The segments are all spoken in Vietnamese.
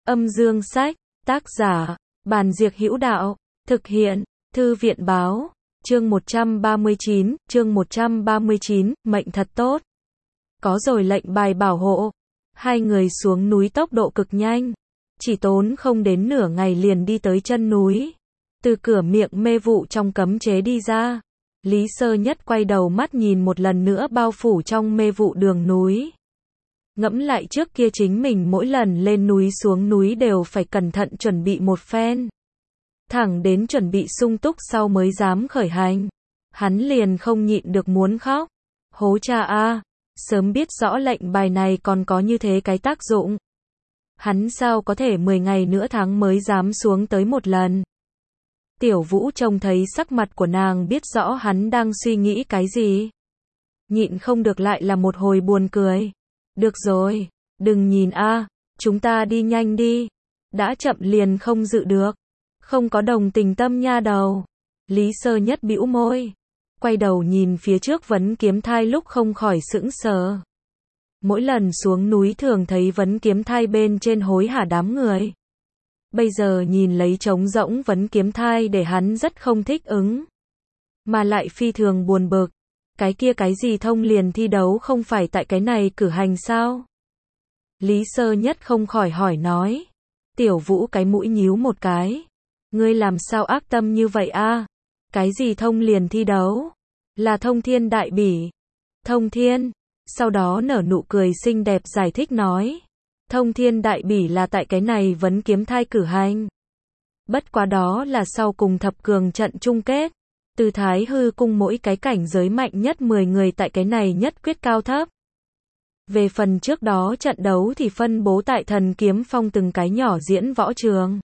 Âm dương sách, tác giả, Bàn Diệc Hữu Đạo, thực hiện, Thư viện báo, chương 139, mệnh thật tốt. Có rồi lệnh bài bảo hộ. Hai người xuống núi tốc độ cực nhanh. Chỉ tốn không đến nửa ngày liền đi tới chân núi. Từ cửa miệng mê vụ trong cấm chế đi ra. Lý Sơ Nhất quay đầu mắt nhìn một lần nữa bao phủ trong mê vụ đường núi. Ngẫm lại trước kia chính mình mỗi lần lên núi xuống núi đều phải cẩn thận chuẩn bị một phen. Thẳng đến chuẩn bị sung túc sau mới dám khởi hành. Hắn liền không nhịn được muốn khóc. Hố cha a, sớm biết rõ lệnh bài này còn có như thế cái tác dụng. Hắn sao có thể 10 ngày nửa tháng mới dám xuống tới một lần. Tiểu Vũ trông thấy sắc mặt của nàng biết rõ hắn đang suy nghĩ cái gì. Nhịn không được lại là một hồi buồn cười. Được rồi, đừng nhìn a, chúng ta đi nhanh đi. Đã chậm liền không dự được. Không có đồng tình tâm nha đầu. Lý Sơ Nhất bĩu môi. Quay đầu nhìn phía trước Vấn Kiếm Thai lúc không khỏi sững sờ. Mỗi lần xuống núi thường thấy Vấn Kiếm Thai bên trên hối hả đám người. Bây giờ nhìn lấy trống rỗng Vấn Kiếm Thai để hắn rất không thích ứng. Mà lại phi thường buồn bực. Cái kia cái gì thông liền thi đấu không phải tại cái này cử hành sao? Lý Sơ Nhất không khỏi hỏi nói. Tiểu Vũ cái mũi nhíu một cái. Ngươi làm sao ác tâm như vậy a? Cái gì thông liền thi đấu? Là Thông Thiên Đại Bỉ. Thông Thiên. Sau đó nở nụ cười xinh đẹp giải thích nói. Thông Thiên Đại Bỉ là tại cái này Vấn Kiếm Thai cử hành. Bất quá đó là sau cùng thập cường trận chung kết. Từ Thái Hư Cung mỗi cái cảnh giới mạnh nhất 10 người tại cái này nhất quyết cao thấp. Về phần trước đó trận đấu thì phân bố tại Thần Kiếm Phong từng cái nhỏ diễn võ trường.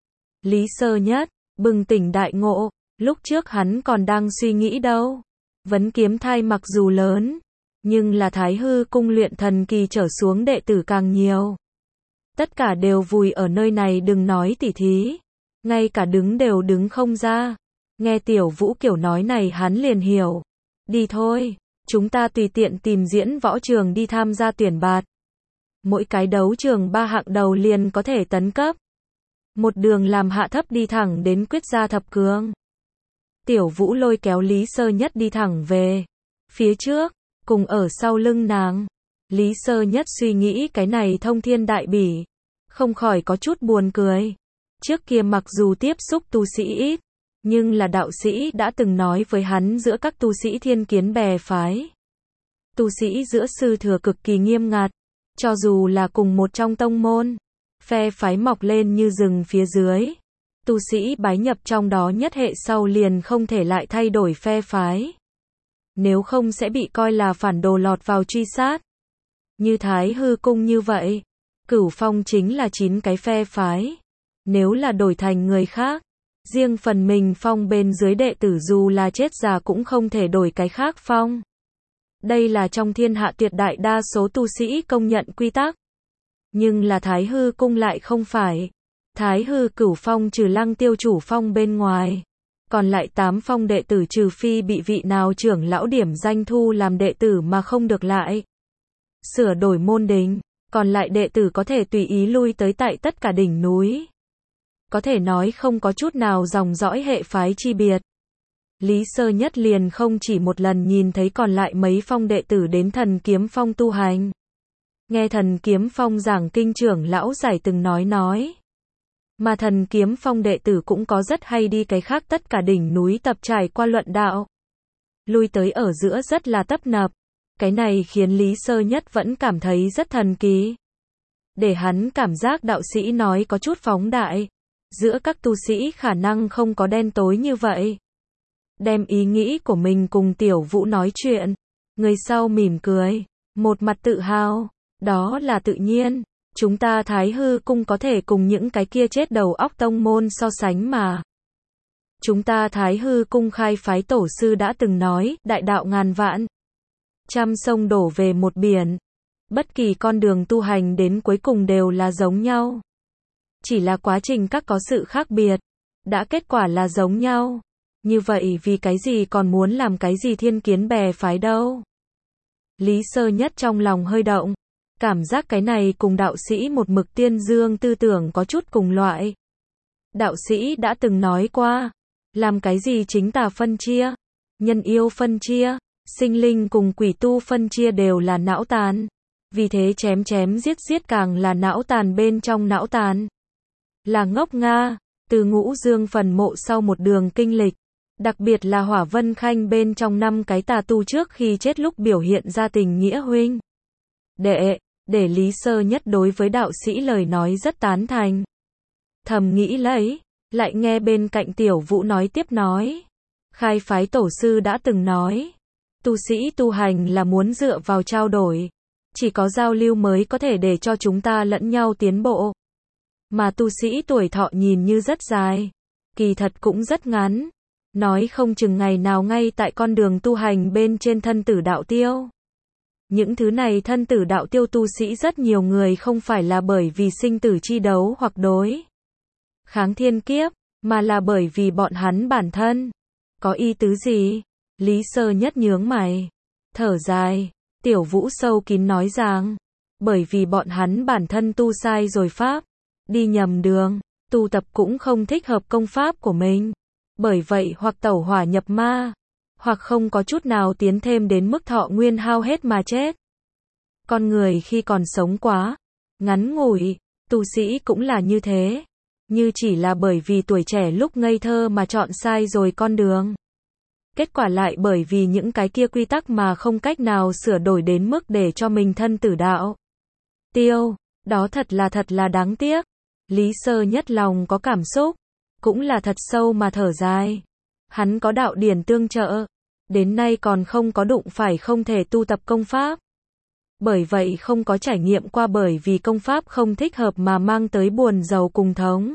Lý Sơ Nhất, bừng tỉnh đại ngộ, lúc trước hắn còn đang suy nghĩ đâu. Vấn Kiếm Thai mặc dù lớn, nhưng là Thái Hư Cung luyện thần kỳ trở xuống đệ tử càng nhiều. Tất cả đều vùi ở nơi này đừng nói tỉ thí. Ngay cả đứng đều đứng không ra. Nghe Tiểu Vũ kiểu nói này hắn liền hiểu. Đi thôi, chúng ta tùy tiện tìm diễn võ trường đi tham gia tuyển bạt. Mỗi cái đấu trường 3 hạng đầu liền có thể tấn cấp. Một đường làm hạ thấp đi thẳng đến quyết gia thập cường. Tiểu Vũ lôi kéo Lý Sơ Nhất đi thẳng về. Phía trước, cùng ở sau lưng nàng. Lý Sơ Nhất suy nghĩ cái này Thông Thiên Đại Bỉ. Không khỏi có chút buồn cười. Trước kia mặc dù tiếp xúc tu sĩ ít. Nhưng là đạo sĩ đã từng nói với hắn giữa các tu sĩ thiên kiến bè phái. Tu sĩ giữa sư thừa cực kỳ nghiêm ngặt. Cho dù là cùng một trong tông môn. Phe phái mọc lên như rừng phía dưới. Tu sĩ bái nhập trong đó nhất hệ sau liền không thể lại thay đổi phe phái. Nếu không sẽ bị coi là phản đồ lọt vào truy sát. Như Thái Hư Cung như vậy. Cửu Phong chính là 9 cái phe phái. Nếu là đổi thành người khác. Riêng phần mình phong bên dưới đệ tử dù là chết già cũng không thể đổi cái khác phong. Đây là trong thiên hạ tuyệt đại đa số tu sĩ công nhận quy tắc. Nhưng là Thái Hư Cung lại không phải. Thái Hư Cửu Phong trừ Lăng Tiêu chủ phong bên ngoài. Còn lại 8 phong đệ tử trừ phi bị vị nào trưởng lão điểm danh thu làm đệ tử mà không được lại. Sửa đổi môn đình. Còn lại đệ tử có thể tùy ý lui tới tại tất cả đỉnh núi. Có thể nói không có chút nào dòng dõi hệ phái chi biệt. Lý Sơ Nhất liền không chỉ một lần nhìn thấy còn lại mấy phong đệ tử đến Thần Kiếm Phong tu hành. Nghe Thần Kiếm Phong giảng kinh trưởng lão giải từng nói. Mà Thần Kiếm Phong đệ tử cũng có rất hay đi cái khác tất cả đỉnh núi tập trải qua luận đạo. Lui tới ở giữa rất là tấp nập. Cái này khiến Lý Sơ Nhất vẫn cảm thấy rất thần kỳ. Để hắn cảm giác đạo sĩ nói có chút phóng đại. Giữa các tu sĩ khả năng không có đen tối như vậy. Đem ý nghĩ của mình cùng Tiểu Vũ nói chuyện. Người sau mỉm cười. Một mặt tự hào. Đó là tự nhiên. Chúng ta Thái Hư Cung có thể cùng những cái kia chết đầu óc tông môn so sánh mà. Chúng ta Thái Hư Cung khai phái tổ sư đã từng nói, đại đạo ngàn vạn. Trăm sông đổ về một biển. Bất kỳ con đường tu hành đến cuối cùng đều là giống nhau. Chỉ là quá trình các có sự khác biệt. Đã kết quả là giống nhau. Như vậy vì cái gì còn muốn làm cái gì thiên kiến bè phái đâu. Lý Sơ Nhất trong lòng hơi động. Cảm giác cái này cùng đạo sĩ một mực tiên dương tư tưởng có chút cùng loại. Đạo sĩ đã từng nói qua, làm cái gì chính tà phân chia, nhân yêu phân chia, sinh linh cùng quỷ tu phân chia đều là não tàn. Vì thế chém chém giết giết càng là não tàn bên trong não tàn. Là ngốc Nga, từ Ngũ Dương phần mộ sau một đường kinh lịch, đặc biệt là Hỏa Vân Khanh bên trong 5 cái tà tu trước khi chết lúc biểu hiện ra tình nghĩa huynh để Lý Sơ Nhất đối với đạo sĩ lời nói rất tán thành. Thầm nghĩ lấy, lại nghe bên cạnh Tiểu Vũ nói tiếp nói. Khai phái tổ sư đã từng nói, tu sĩ tu hành là muốn dựa vào trao đổi. Chỉ có giao lưu mới có thể để cho chúng ta lẫn nhau tiến bộ. Mà tu sĩ tuổi thọ nhìn như rất dài, kỳ thật cũng rất ngắn. Nói không chừng ngày nào ngay tại con đường tu hành bên trên thân tử đạo tiêu. Những thứ này thân tử đạo tiêu tu sĩ rất nhiều người không phải là bởi vì sinh tử chi đấu hoặc đối kháng thiên kiếp, mà là bởi vì bọn hắn bản thân. Có ý tứ gì? Lý Sơ Nhất nhướng mày, thở dài. Tiểu Vũ sâu kín nói rằng, bởi vì bọn hắn bản thân tu sai rồi pháp, đi nhầm đường, tu tập cũng không thích hợp công pháp của mình. Bởi vậy hoặc tẩu hỏa nhập ma, hoặc không có chút nào tiến thêm đến mức thọ nguyên hao hết mà chết. Con người khi còn sống quá ngắn ngủi, tu sĩ cũng là như thế, như chỉ là bởi vì tuổi trẻ lúc ngây thơ mà chọn sai rồi con đường. Kết quả lại bởi vì những cái kia quy tắc mà không cách nào sửa đổi đến mức để cho mình thân tử đạo tiêu, đó thật là đáng tiếc. Lý Sơ Nhất lòng có cảm xúc, cũng là thật sâu mà thở dài. Hắn có đạo điển tương trợ, đến nay còn không có đụng phải không thể tu tập công pháp. Bởi vậy không có trải nghiệm qua bởi vì công pháp không thích hợp mà mang tới buồn rầu cùng thống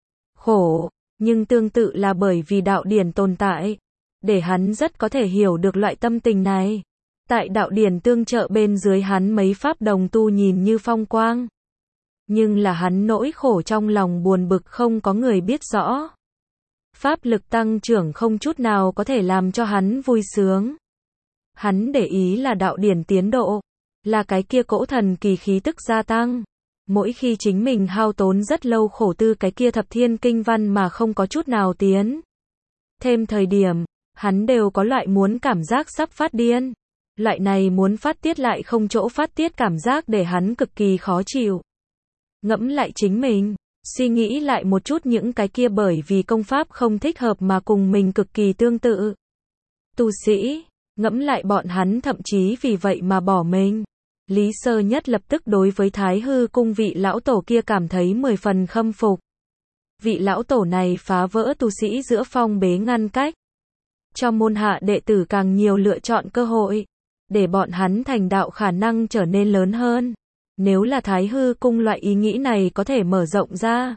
khổ, nhưng tương tự là bởi vì đạo điển tồn tại, để hắn rất có thể hiểu được loại tâm tình này. Tại đạo điển tương trợ bên dưới hắn mấy pháp đồng tu nhìn như phong quang. Nhưng là hắn nỗi khổ trong lòng buồn bực không có người biết rõ. Pháp lực tăng trưởng không chút nào có thể làm cho hắn vui sướng. Hắn để ý là đạo điển tiến độ, là cái kia cỗ thần kỳ khí tức gia tăng. Mỗi khi chính mình hao tốn rất lâu khổ tư cái kia thập thiên kinh văn mà không có chút nào tiến thêm thời điểm, hắn đều có loại muốn cảm giác sắp phát điên. Loại này muốn phát tiết lại không chỗ phát tiết cảm giác để hắn cực kỳ khó chịu. Ngẫm lại chính mình, suy nghĩ lại một chút những cái kia bởi vì công pháp không thích hợp mà cùng mình cực kỳ tương tự. Tu sĩ, ngẫm lại bọn hắn thậm chí vì vậy mà bỏ mình. Lý Sơ Nhất lập tức đối với Thái Hư cung vị lão tổ kia cảm thấy 10 phần khâm phục. Vị lão tổ này phá vỡ tu sĩ giữa phong bế ngăn cách, cho môn hạ đệ tử càng nhiều lựa chọn cơ hội, để bọn hắn thành đạo khả năng trở nên lớn hơn. Nếu là Thái Hư cung loại ý nghĩ này có thể mở rộng ra,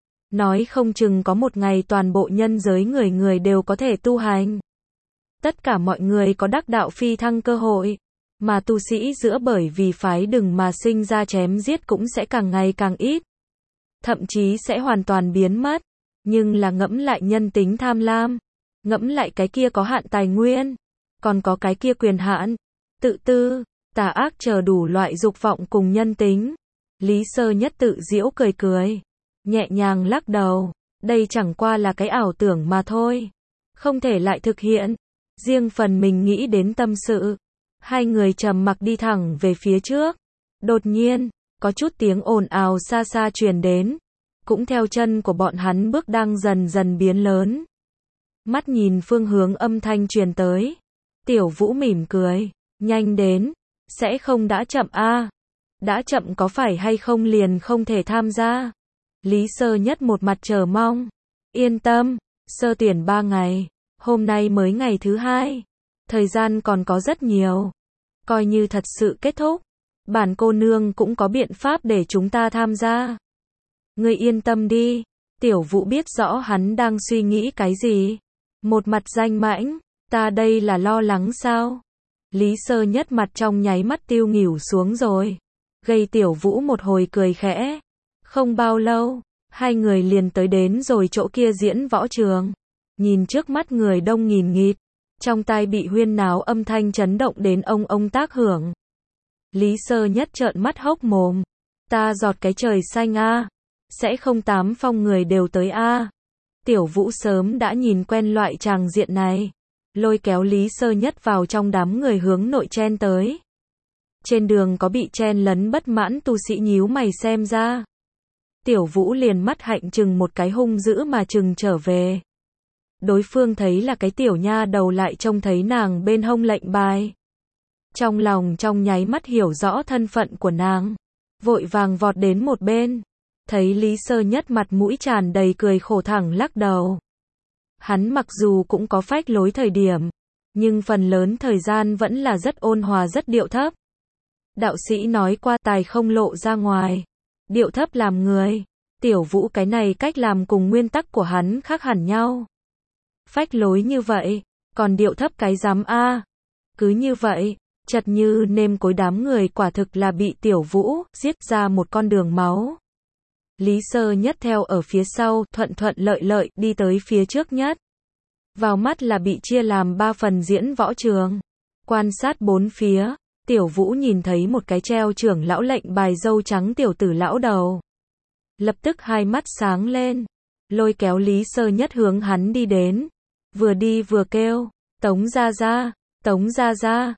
nói không chừng có một ngày toàn bộ nhân giới người người đều có thể tu hành. Tất cả mọi người có đắc đạo phi thăng cơ hội, mà tu sĩ giữa bởi vì phái đừng mà sinh ra chém giết cũng sẽ càng ngày càng ít. Thậm chí sẽ hoàn toàn biến mất. Nhưng là ngẫm lại nhân tính tham lam, ngẫm lại cái kia có hạn tài nguyên, còn có cái kia quyền hạn, tự tư, tà ác chờ đủ loại dục vọng cùng nhân tính. Lý Sơ Nhất tự giễu cười cười, nhẹ nhàng lắc đầu, đây chẳng qua là cái ảo tưởng mà thôi, không thể lại thực hiện. Riêng phần mình nghĩ đến tâm sự, hai người trầm mặc đi thẳng về phía trước. Đột nhiên, có chút tiếng ồn ào xa xa truyền đến, cũng theo chân của bọn hắn bước đang dần dần biến lớn. Mắt nhìn phương hướng âm thanh truyền tới, Tiểu Vũ mỉm cười, nhanh đến, sẽ không đã chậm a? Đã chậm có phải hay không liền không thể tham gia? Lý Sơ Nhất một mặt chờ mong, yên tâm, sơ tuyển 3 ngày, hôm nay mới ngày thứ 2, thời gian còn có rất nhiều, coi như thật sự kết thúc, bản cô nương cũng có biện pháp để chúng ta tham gia. Ngươi yên tâm đi. Tiểu Vũ biết rõ hắn đang suy nghĩ cái gì. Một mặt danh mãnh, ta đây là lo lắng sao? Lý Sơ Nhất mặt trong nháy mắt tiêu nghỉu xuống rồi. Gây Tiểu Vũ một hồi cười khẽ. Không bao lâu, hai người liền tới đến rồi chỗ kia diễn võ trường. Nhìn trước mắt người đông nghìn nghịt, trong tai bị huyên náo âm thanh chấn động đến ông tác hưởng. Lý Sơ Nhất trợn mắt hốc mồm. Ta giọt cái trời xanh a, sẽ không tám phong người đều tới a. Tiểu Vũ sớm đã nhìn quen loại tràng diện này, lôi kéo Lý Sơ Nhất vào trong đám người hướng nội chen tới. Trên đường có bị chen lấn bất mãn tu sĩ nhíu mày xem ra. Tiểu Vũ liền mắt hạnh chừng một cái hung dữ mà chừng trở về. Đối phương thấy là cái tiểu nha đầu lại trông thấy nàng bên hông lệnh bài. Trong lòng trong nháy mắt hiểu rõ thân phận của nàng, vội vàng vọt đến một bên. Thấy Lý Sơ Nhất mặt mũi tràn đầy cười khổ thẳng lắc đầu. Hắn mặc dù cũng có phách lối thời điểm, nhưng phần lớn thời gian vẫn là rất ôn hòa rất điệu thấp. Đạo sĩ nói qua tài không lộ ra ngoài, điệu thấp làm người. Tiểu Vũ cái này cách làm cùng nguyên tắc của hắn khác hẳn nhau. Phách lối như vậy, còn điệu thấp cái dám a. Cứ như vậy, chật như nêm cối đám người quả thực là bị Tiểu Vũ giết ra một con đường máu. Lý Sơ Nhất theo ở phía sau, thuận thuận lợi lợi đi tới phía trước nhất. Vào mắt là bị chia làm 3 phần diễn võ trường. Quan sát bốn phía, Tiểu Vũ nhìn thấy một cái treo trưởng lão lệnh bài râu trắng tiểu tử lão đầu. Lập tức hai mắt sáng lên, lôi kéo Lý Sơ Nhất hướng hắn đi đến. Vừa đi vừa kêu, Tống gia gia, Tống gia gia,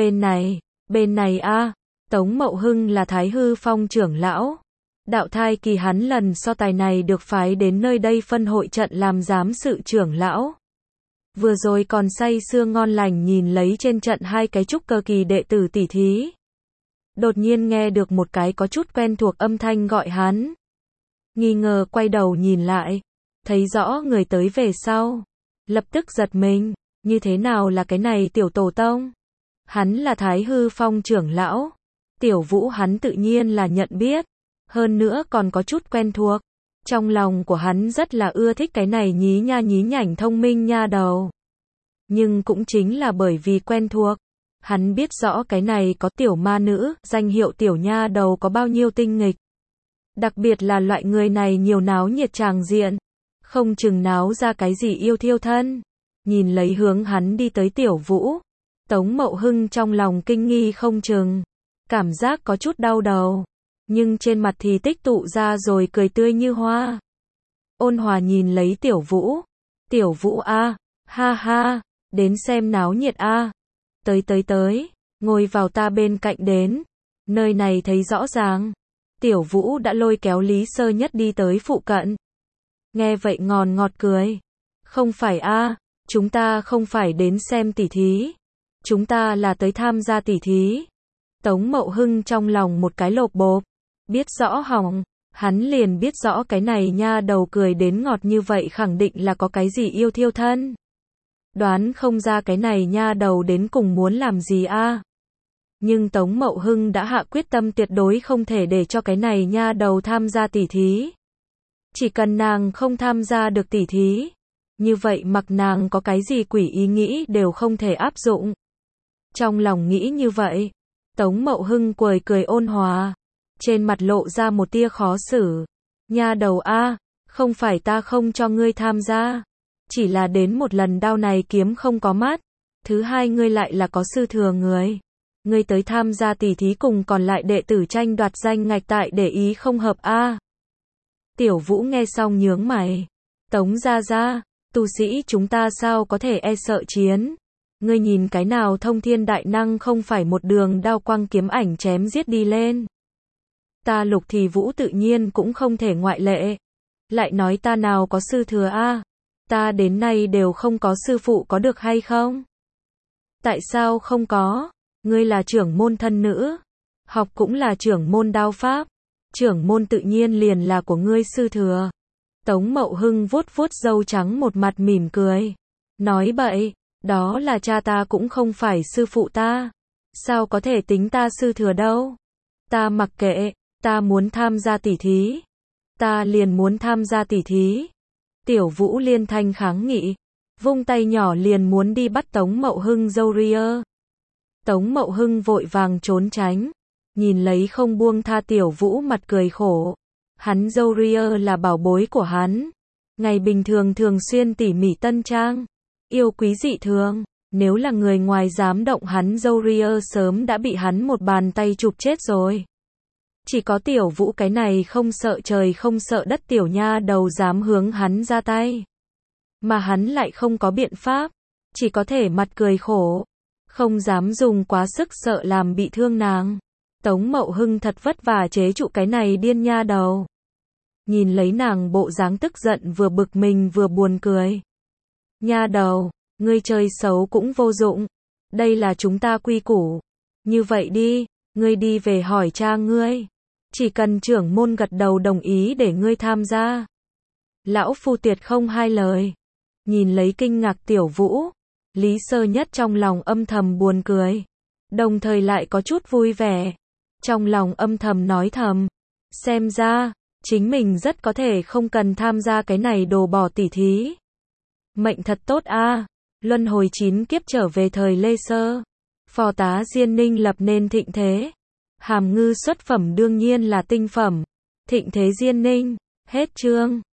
bên này a. Tống Mậu Hưng là Thái Hư Phong trưởng lão. Đạo thai kỳ hắn lần so tài này được phái đến nơi đây phân hội trận làm giám sự trưởng lão. Vừa rồi còn say sưa ngon lành nhìn lấy trên trận hai cái trúc cơ kỳ đệ tử tỷ thí. Đột nhiên nghe được một cái có chút quen thuộc âm thanh gọi hắn. Nghi ngờ quay đầu nhìn lại, thấy rõ người tới về sau. Lập tức giật mình, như thế nào là cái này tiểu tổ tông? Hắn là Thái Hư Phong trưởng lão. Tiểu Vũ hắn tự nhiên là nhận biết. Hơn nữa còn có chút quen thuộc. Trong lòng của hắn rất là ưa thích cái này nhí nhảnh thông minh nha đầu. Nhưng cũng chính là bởi vì quen thuộc, hắn biết rõ cái này có tiểu ma nữ, danh hiệu tiểu nha đầu có bao nhiêu tinh nghịch. Đặc biệt là loại người này nhiều náo nhiệt tràng diện, không chừng náo ra cái gì yêu thiêu thân. Nhìn lấy hướng hắn đi tới Tiểu Vũ, Tống Mậu Hưng trong lòng kinh nghi không chừng, cảm giác có chút đau đầu. Nhưng trên mặt thì tích tụ ra rồi cười tươi như hoa. Ôn hòa nhìn lấy Tiểu Vũ. Tiểu Vũ a, ha ha, đến xem náo nhiệt a. Tới, ngồi vào ta bên cạnh đến. Nơi này thấy rõ ràng. Tiểu Vũ đã lôi kéo Lý Sơ Nhất đi tới phụ cận. Nghe vậy ngọt cười. Không phải a, chúng ta không phải đến xem tỉ thí. Chúng ta là tới tham gia tỉ thí. Tống Mậu Hưng trong lòng một cái lộp bộp. Biết rõ hỏng, hắn liền biết rõ cái này nha đầu cười đến ngọt như vậy khẳng định là có cái gì yêu thiêu thân. Đoán không ra cái này nha đầu đến cùng muốn làm gì a. Nhưng Tống Mậu Hưng đã hạ quyết tâm tuyệt đối không thể để cho cái này nha đầu tham gia tỉ thí. Chỉ cần nàng không tham gia được tỉ thí, như vậy mặc nàng có cái gì quỷ ý nghĩ đều không thể áp dụng. Trong lòng nghĩ như vậy, Tống Mậu Hưng cười ôn hòa. Trên mặt lộ ra một tia khó xử. Nha đầu a, không phải ta không cho ngươi tham gia. Chỉ là đến một lần đao này kiếm không có mắt. Thứ hai ngươi lại là có sư thừa người. Ngươi tới tham gia tỉ thí cùng còn lại đệ tử tranh đoạt danh ngạch tại để ý không hợp a. Tiểu Vũ nghe xong nhướng mày. Tống gia gia, tu sĩ chúng ta sao có thể e sợ chiến. Ngươi nhìn cái nào thông thiên đại năng không phải một đường đao quang kiếm ảnh chém giết đi lên. Ta Lục Thì Vũ tự nhiên cũng không thể ngoại lệ. Lại nói ta nào có sư thừa a, ta đến nay đều không có sư phụ có được hay không? Tại sao không có? Ngươi là trưởng môn thân nữ, học cũng là trưởng môn đao pháp, trưởng môn tự nhiên liền là của ngươi sư thừa. Tống Mậu Hưng vuốt râu trắng một mặt mỉm cười, nói bậy, đó là cha ta cũng không phải sư phụ ta, sao có thể tính ta sư thừa đâu? Ta mặc kệ. Ta muốn tham gia tỉ thí. Ta liền muốn tham gia tỉ thí. Tiểu Vũ liên thanh kháng nghị. Vung tay nhỏ liền muốn đi bắt Tống Mậu Hưng dâu ria. Tống Mậu Hưng vội vàng trốn tránh. Nhìn lấy không buông tha Tiểu Vũ mặt cười khổ. Hắn dâu ria là bảo bối của hắn. Ngày bình thường thường xuyên tỉ mỉ tân trang. Yêu quý dị thường. Nếu là người ngoài dám động hắn Jourier sớm đã bị hắn một bàn tay chụp chết rồi. Chỉ có Tiểu Vũ cái này không sợ trời không sợ đất tiểu nha đầu dám hướng hắn ra tay. Mà hắn lại không có biện pháp, chỉ có thể mặt cười khổ, không dám dùng quá sức sợ làm bị thương nàng. Tống Mậu Hưng thật vất vả chế trụ cái này điên nha đầu. Nhìn lấy nàng bộ dáng tức giận vừa bực mình vừa buồn cười. Nha đầu, ngươi chơi xấu cũng vô dụng. Đây là chúng ta quy củ. Như vậy đi, ngươi đi về hỏi cha ngươi. Chỉ cần trưởng môn gật đầu đồng ý để ngươi tham gia. Lão phu tuyệt không hai lời. Nhìn lấy kinh ngạc Tiểu Vũ, Lý Sơ Nhất trong lòng âm thầm buồn cười, đồng thời lại có chút vui vẻ. Trong lòng âm thầm nói thầm, xem ra, chính mình rất có thể không cần tham gia cái này đồ bỏ tỉ thí. Mệnh thật tốt a, luân hồi 9 kiếp trở về thời Lê Sơ. Phò tá Diên Ninh lập nên thịnh thế. Hàm Ngư xuất phẩm đương nhiên là tinh phẩm. Thịnh thế Diên Ninh, hết chương.